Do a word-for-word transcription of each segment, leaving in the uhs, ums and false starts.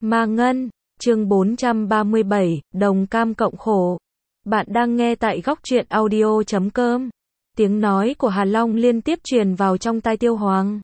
Ma Ngân, chương bốn trăm ba mươi bảy, đồng cam cộng khổ. Bạn đang nghe tại góc truyện audio chấm com. Tiếng nói của Hà Long liên tiếp truyền vào trong tai Tiêu Hoàng.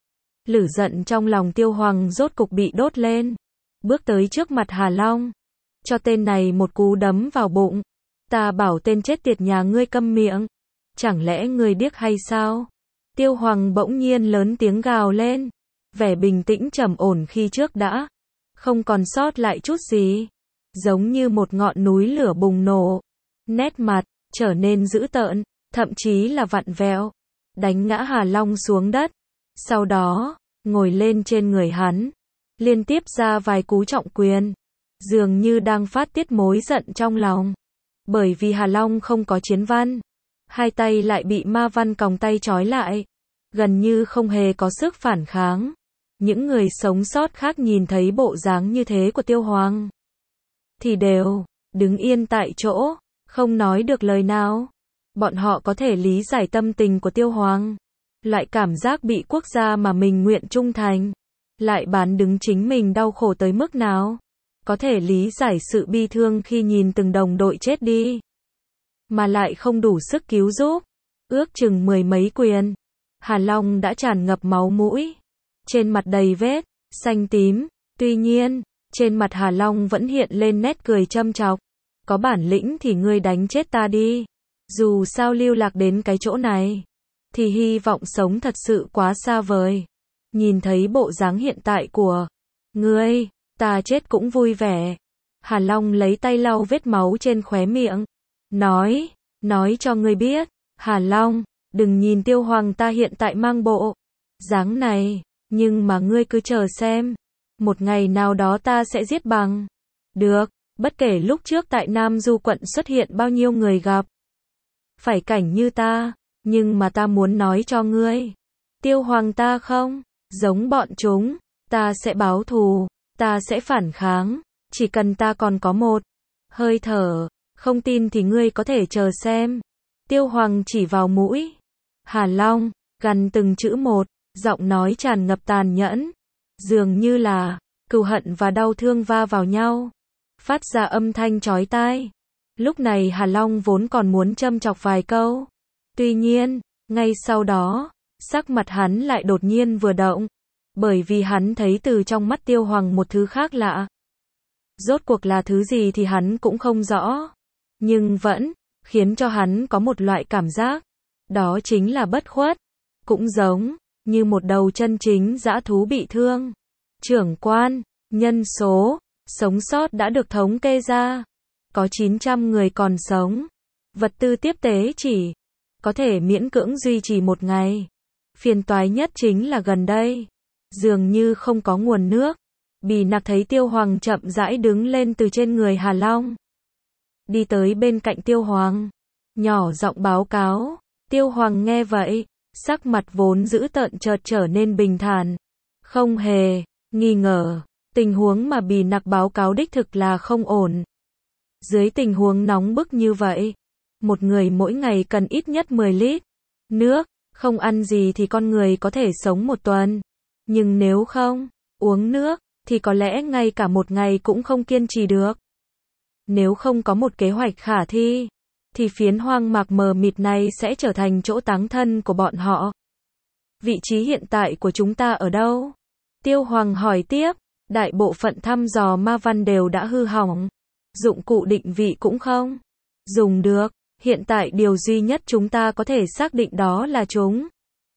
Lửa giận trong lòng Tiêu Hoàng rốt cục bị đốt lên. Bước tới trước mặt Hà Long. Cho tên này một cú đấm vào bụng. Ta bảo tên chết tiệt nhà ngươi câm miệng. Chẳng lẽ ngươi điếc hay sao? Tiêu Hoàng bỗng nhiên lớn tiếng gào lên. Vẻ bình tĩnh trầm ổn khi trước đã không còn sót lại chút gì. Giống như một ngọn núi lửa bùng nổ. Nét mặt trở nên dữ tợn, thậm chí là vặn vẹo. Đánh ngã Hà Long xuống đất. Sau đó, ngồi lên trên người hắn. Liên tiếp ra vài cú trọng quyền. Dường như đang phát tiết mối giận trong lòng. Bởi vì Hà Long không có chiến văn. Hai tay lại bị ma văn còng tay trói lại. Gần như không hề có sức phản kháng. Những người sống sót khác nhìn thấy bộ dáng như thế của Tiêu Hoàng thì đều đứng yên tại chỗ, không nói được lời nào. Bọn họ có thể lý giải tâm tình của Tiêu Hoàng. Loại cảm giác bị quốc gia mà mình nguyện trung thành, lại bán đứng chính mình đau khổ tới mức nào. Có thể lý giải sự bi thương khi nhìn từng đồng đội chết đi, mà lại không đủ sức cứu giúp. Ước chừng mười mấy quyền, Hà Long đã tràn ngập máu mũi. Trên mặt đầy vết xanh tím, tuy nhiên, trên mặt Hà Long vẫn hiện lên nét cười châm chọc. Có bản lĩnh thì ngươi đánh chết ta đi. Dù sao lưu lạc đến cái chỗ này, thì hy vọng sống thật sự quá xa vời. Nhìn thấy bộ dáng hiện tại của ngươi, ta chết cũng vui vẻ. Hà Long lấy tay lau vết máu trên khóe miệng. Nói, nói cho ngươi biết, Hà Long, đừng nhìn Tiêu Hoàng ta hiện tại mang bộ dáng này. Nhưng mà ngươi cứ chờ xem. Một ngày nào đó ta sẽ giết bằng được. Bất kể lúc trước tại Nam Du quận xuất hiện bao nhiêu người gặp phải cảnh như ta. Nhưng mà ta muốn nói cho ngươi, Tiêu Hoàng ta không giống bọn chúng. Ta sẽ báo thù. Ta sẽ phản kháng. Chỉ cần ta còn có một hơi thở. Không tin thì ngươi có thể chờ xem. Tiêu Hoàng chỉ vào mũi Hà Long, gằn từng chữ một. Giọng nói tràn ngập tàn nhẫn. Dường như là cừu hận và đau thương va vào nhau, phát ra âm thanh chói tai. Lúc này Hà Long vốn còn muốn châm chọc vài câu. Tuy nhiên, ngay sau đó, sắc mặt hắn lại đột nhiên vừa động. Bởi vì hắn thấy từ trong mắt Tiêu Hoàng một thứ khác lạ. Rốt cuộc là thứ gì thì hắn cũng không rõ. Nhưng vẫn khiến cho hắn có một loại cảm giác. Đó chính là bất khuất. Cũng giống như một đầu chân chính dã thú bị thương. Trưởng quan, nhân số sống sót đã được thống kê ra. Có chín trăm người còn sống. Vật tư tiếp tế chỉ có thể miễn cưỡng duy trì một ngày. Phiền toái nhất chính là gần đây, dường như không có nguồn nước. Bì Nặc thấy Tiêu Hoàng chậm rãi đứng lên từ trên người Hà Long. Đi tới bên cạnh Tiêu Hoàng. Nhỏ giọng báo cáo. Tiêu Hoàng nghe vậy. Sắc mặt vốn dữ tợn chợt trở nên bình thản. Không hề nghi ngờ, tình huống mà Bì Nặc báo cáo đích thực là không ổn. Dưới tình huống nóng bức như vậy, một người mỗi ngày cần ít nhất mười lít nước. Không ăn gì thì con người có thể sống một tuần. Nhưng nếu không uống nước, thì có lẽ ngay cả một ngày cũng không kiên trì được. Nếu không có một kế hoạch khả thi, thì phiến hoang mạc mờ mịt này sẽ trở thành chỗ táng thân của bọn họ. Vị trí hiện tại của chúng ta ở đâu? Tiêu Hoàng hỏi tiếp. Đại bộ phận thăm dò ma văn đều đã hư hỏng. Dụng cụ định vị cũng không dùng được. Hiện tại điều duy nhất chúng ta có thể xác định đó là chúng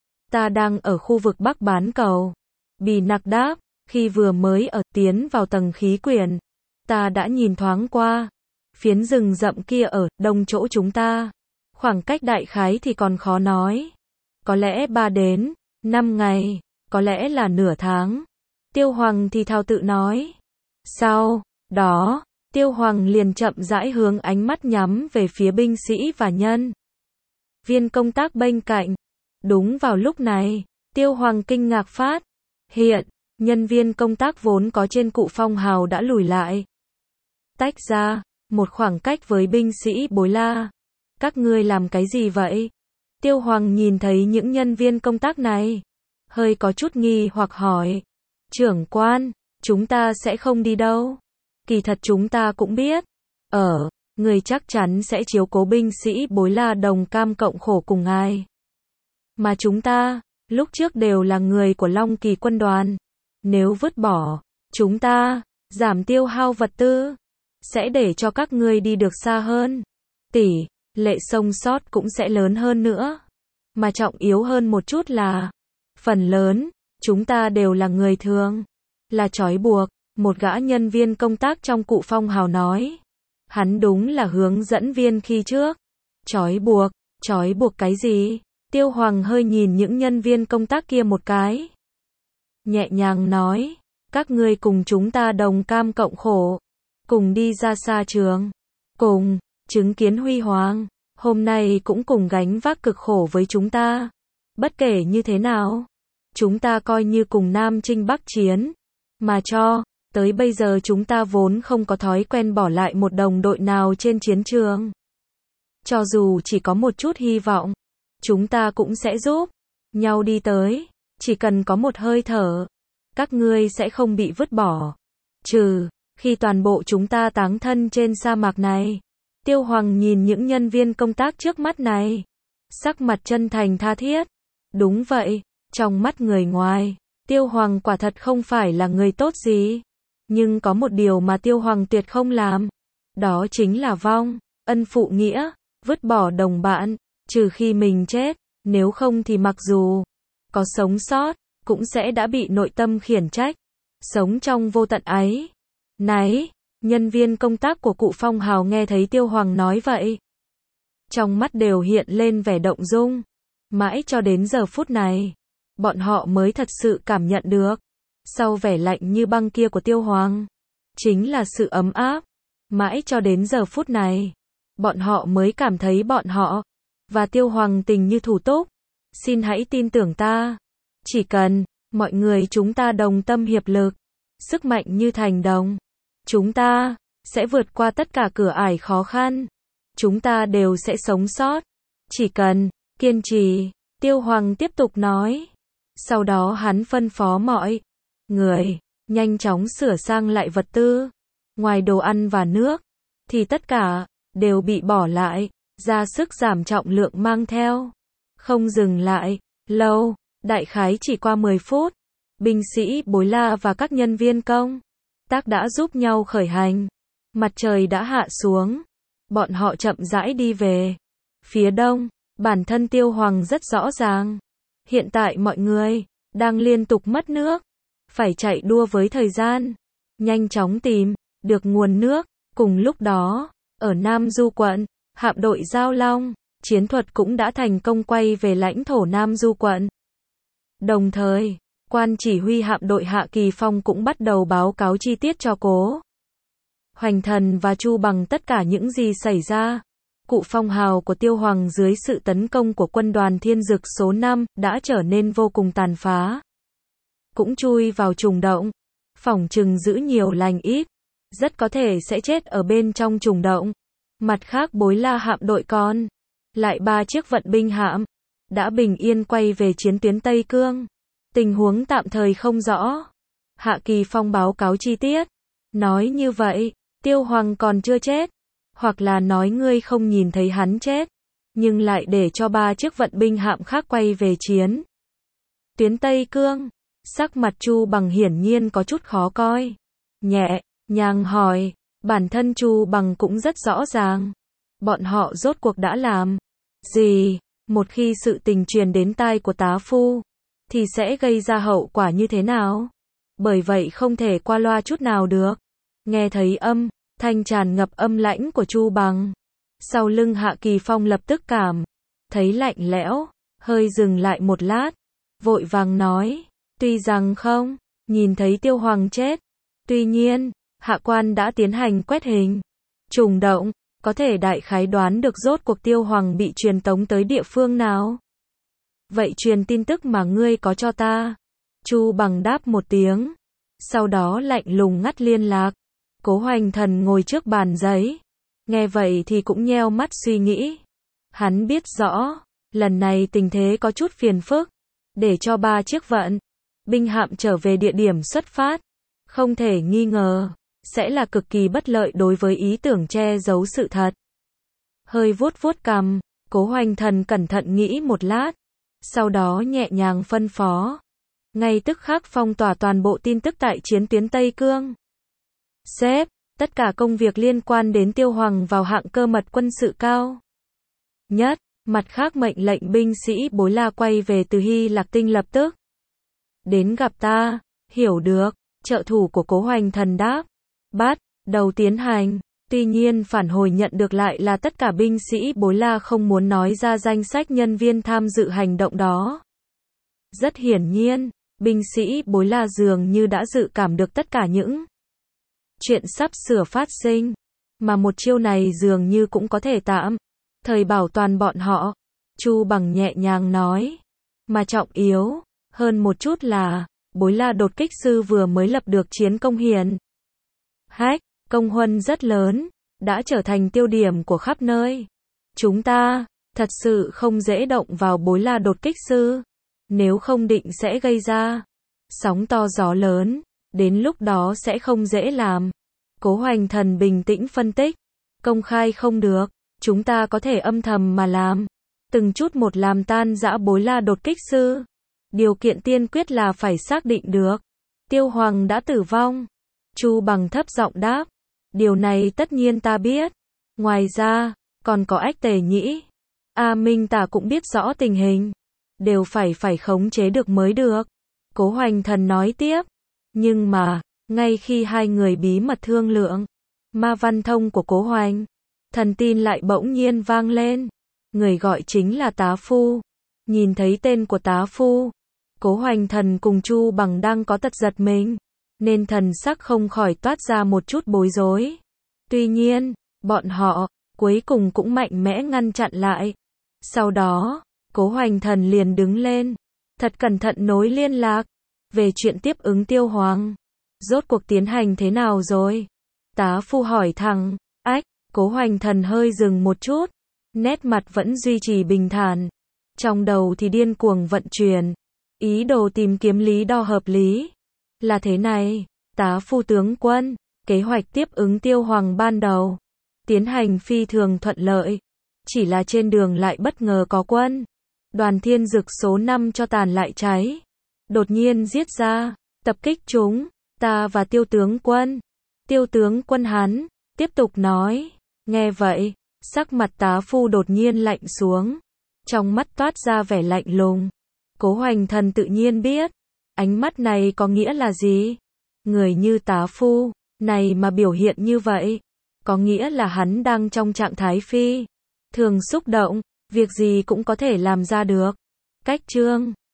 ta đang ở khu vực Bắc Bán Cầu. Bì Nặc đáp. Khi vừa mới ở tiến vào tầng khí quyển, ta đã nhìn thoáng qua. Phiến rừng rậm kia ở đông chỗ chúng ta. Khoảng cách đại khái thì còn khó nói. Có lẽ ba đến năm ngày. Có lẽ là nửa tháng. Tiêu Hoàng thì thào tự nói. Sau đó, Tiêu Hoàng liền chậm rãi hướng ánh mắt nhắm về phía binh sĩ và nhân viên công tác bên cạnh. Đúng vào lúc này, Tiêu Hoàng kinh ngạc phát hiện, nhân viên công tác vốn có trên cụ phong hào đã lùi lại, tách ra một khoảng cách với binh sĩ bối la. Các ngươi làm cái gì vậy? Tiêu Hoàng nhìn thấy những nhân viên công tác này, hơi có chút nghi hoặc hỏi. Trưởng quan, chúng ta sẽ không đi đâu. Kỳ thật chúng ta cũng biết. Ở, người chắc chắn sẽ chiếu cố binh sĩ Bối La đồng cam cộng khổ cùng ngài. Mà chúng ta, lúc trước đều là người của Long Kỳ quân đoàn. Nếu vứt bỏ, chúng ta, giảm tiêu hao vật tư, sẽ để cho các ngươi đi được xa hơn. Tỷ lệ sống sót cũng sẽ lớn hơn nữa. Mà trọng yếu hơn một chút là, phần lớn, chúng ta đều là người thường. Là trói buộc, một gã nhân viên công tác trong Cụ Phong Hào nói. Hắn đúng là hướng dẫn viên khi trước. Trói buộc, trói buộc cái gì? Tiêu Hoàng hơi nhìn những nhân viên công tác kia một cái. Nhẹ nhàng nói, các ngươi cùng chúng ta đồng cam cộng khổ. Cùng đi ra xa trường. Cùng, chứng kiến huy hoàng. Hôm nay cũng cùng gánh vác cực khổ với chúng ta. Bất kể như thế nào, chúng ta coi như cùng Nam Chinh Bắc Chiến. Mà cho, tới bây giờ chúng ta vốn không có thói quen bỏ lại một đồng đội nào trên chiến trường. Cho dù chỉ có một chút hy vọng, chúng ta cũng sẽ giúp nhau đi tới. Chỉ cần có một hơi thở, các ngươi sẽ không bị vứt bỏ. Trừ, khi toàn bộ chúng ta táng thân trên sa mạc này. Tiêu Hoàng nhìn những nhân viên công tác trước mắt này. Sắc mặt chân thành tha thiết. Đúng vậy, trong mắt người ngoài, Tiêu Hoàng quả thật không phải là người tốt gì. Nhưng có một điều mà Tiêu Hoàng tuyệt không làm. Đó chính là vong, ân phụ nghĩa, vứt bỏ đồng bạn, trừ khi mình chết, nếu không thì mặc dù có sống sót, cũng sẽ đã bị nội tâm khiển trách. Sống trong vô tận ấy. Này, nhân viên công tác của Cụ Phong Hào nghe thấy Tiêu Hoàng nói vậy. Trong mắt đều hiện lên vẻ động dung. Mãi cho đến giờ phút này, bọn họ mới thật sự cảm nhận được. Sau vẻ lạnh như băng kia của Tiêu Hoàng, chính là sự ấm áp. Mãi cho đến giờ phút này, bọn họ mới cảm thấy bọn họ và Tiêu Hoàng tình như thủ túc. Xin hãy tin tưởng ta. Chỉ cần mọi người chúng ta đồng tâm hiệp lực, sức mạnh như thành đồng, chúng ta sẽ vượt qua tất cả cửa ải khó khăn. Chúng ta đều sẽ sống sót. Chỉ cần kiên trì, Tiêu Hoàng tiếp tục nói. Sau đó hắn phân phó mọi người nhanh chóng sửa sang lại vật tư. Ngoài đồ ăn và nước, thì tất cả đều bị bỏ lại, ra sức giảm trọng lượng mang theo. Không dừng lại lâu, đại khái chỉ qua mười phút, binh sĩ Bối La và các nhân viên công tác đã giúp nhau khởi hành. Mặt trời đã hạ xuống, bọn họ chậm rãi đi về phía đông. Bản thân Tiêu Hoàng rất rõ ràng, hiện tại mọi người đang liên tục mất nước, phải chạy đua với thời gian, nhanh chóng tìm được nguồn nước. Cùng lúc đó, ở Nam Du quận, hạm đội Giao Long, chiến thuật cũng đã thành công quay về lãnh thổ Nam Du quận. Đồng thời, quan chỉ huy hạm đội Hạ Kỳ Phong cũng bắt đầu báo cáo chi tiết cho Cố Hoành Thần và Chu Bằng tất cả những gì xảy ra. Cụ Phong Hào của Tiêu Hoàng dưới sự tấn công của quân đoàn Thiên Dực số năm đã trở nên vô cùng tàn phá. Cũng chui vào trùng động, phỏng chừng giữ nhiều lành ít, rất có thể sẽ chết ở bên trong trùng động. Mặt khác Bối La hạm đội con, lại ba chiếc vận binh hạm, đã bình yên quay về chiến tuyến Tây Cương. Tình huống tạm thời không rõ. Hạ Kỳ Phong báo cáo chi tiết. Nói như vậy, Tiêu Hoàng còn chưa chết. Hoặc là nói ngươi không nhìn thấy hắn chết, nhưng lại để cho ba chiếc vận binh hạm khác quay về chiến tuyến Tây Cương. Sắc mặt Chu Bằng hiển nhiên có chút khó coi. Nhẹ nhàng hỏi, bản thân Chu Bằng cũng rất rõ ràng. Bọn họ rốt cuộc đã làm gì? Một khi sự tình truyền đến tai của tá phu, thì sẽ gây ra hậu quả như thế nào? Bởi vậy không thể qua loa chút nào được. Nghe thấy âm thanh tràn ngập âm lãnh của Chu Bằng, sau lưng Hạ Kỳ Phong lập tức cảm thấy lạnh lẽo, hơi dừng lại một lát, vội vàng nói, tuy rằng không nhìn thấy Tiêu Hoàng chết, tuy nhiên, hạ quan đã tiến hành quét hình trùng động, có thể đại khái đoán được rốt cuộc Tiêu Hoàng bị truyền tống tới địa phương nào. Vậy truyền tin tức mà ngươi có cho ta. Chu Bằng đáp một tiếng, sau đó lạnh lùng ngắt liên lạc. Cố Hoành Thần ngồi trước bàn giấy, nghe vậy thì cũng nheo mắt suy nghĩ. Hắn biết rõ, lần này tình thế có chút phiền phức, để cho ba chiếc vận binh hạm trở về địa điểm xuất phát, không thể nghi ngờ, sẽ là cực kỳ bất lợi đối với ý tưởng che giấu sự thật. Hơi vuốt vuốt cằm, Cố Hoành Thần cẩn thận nghĩ một lát, sau đó nhẹ nhàng phân phó. Ngay tức khắc phong tỏa toàn bộ tin tức tại chiến tuyến Tây Cương. Xếp tất cả công việc liên quan đến Tiêu Hoàng vào hạng cơ mật quân sự cao nhất, mặt khác mệnh lệnh binh sĩ Bối La quay về từ Hy Lạc Tinh lập tức. Đến gặp ta, hiểu được, trợ thủ của Cố Hoành Thần đáp. Bắt đầu tiến hành, tuy nhiên phản hồi nhận được lại là tất cả binh sĩ Bối La không muốn nói ra danh sách nhân viên tham dự hành động đó. Rất hiển nhiên, binh sĩ Bối La dường như đã dự cảm được tất cả những chuyện sắp sửa phát sinh, mà một chiêu này dường như cũng có thể tạm thời bảo toàn bọn họ. Chu Bằng nhẹ nhàng nói, mà trọng yếu hơn một chút là, Bối La đột kích sư vừa mới lập được chiến công hiển hách, công huân rất lớn, đã trở thành tiêu điểm của khắp nơi. Chúng ta, thật sự không dễ động vào Bối La đột kích sư, nếu không định sẽ gây ra sóng to gió lớn, đến lúc đó sẽ không dễ làm. Cố Hoành Thần bình tĩnh phân tích, công khai không được, chúng ta có thể âm thầm mà làm, từng chút một làm tan rã Bối La đột kích sư. Điều kiện tiên quyết là phải xác định được Tiêu Hoàng đã tử vong. Chu Bằng thấp giọng đáp, điều này tất nhiên ta biết. Ngoài ra, còn có Ách Tề Nhĩ, A Minh ta cũng biết rõ tình hình, đều phải phải khống chế được mới được. Cố Hoành Thần nói tiếp, nhưng mà, ngay khi hai người bí mật thương lượng, ma văn thông của Cố Hoành Thần tin lại bỗng nhiên vang lên. Người gọi chính là Tá Phu. Nhìn thấy tên của Tá Phu, Cố Hoành Thần cùng Chu Bằng đang có tật giật mình, nên thần sắc không khỏi toát ra một chút bối rối. Tuy nhiên, bọn họ cuối cùng cũng mạnh mẽ ngăn chặn lại. Sau đó, Cố Hoành Thần liền đứng lên, thật cẩn thận nối liên lạc về chuyện tiếp ứng Tiêu Hoàng. Rốt cuộc tiến hành thế nào rồi? Tá Phu hỏi thẳng. Ách, Cố Hoành Thần hơi dừng một chút, nét mặt vẫn duy trì bình thản, trong đầu thì điên cuồng vận chuyển, ý đồ tìm kiếm lý do hợp lý. Là thế này, Tá Phu tướng quân, kế hoạch tiếp ứng Tiêu Hoàng ban đầu tiến hành phi thường thuận lợi, chỉ là trên đường lại bất ngờ có quân đoàn Thiên Dực số năm cho tàn lại cháy, đột nhiên giết ra, tập kích chúng ta và Tiêu tướng quân. Tiêu tướng quân hắn tiếp tục nói. Nghe vậy, sắc mặt Tá Phu đột nhiên lạnh xuống, trong mắt toát ra vẻ lạnh lùng. Cố Hoành Thần tự nhiên biết, ánh mắt này có nghĩa là gì. Người như Tá Phu này mà biểu hiện như vậy, có nghĩa là hắn đang trong trạng thái phi thường xúc động, việc gì cũng có thể làm ra được. Cách chương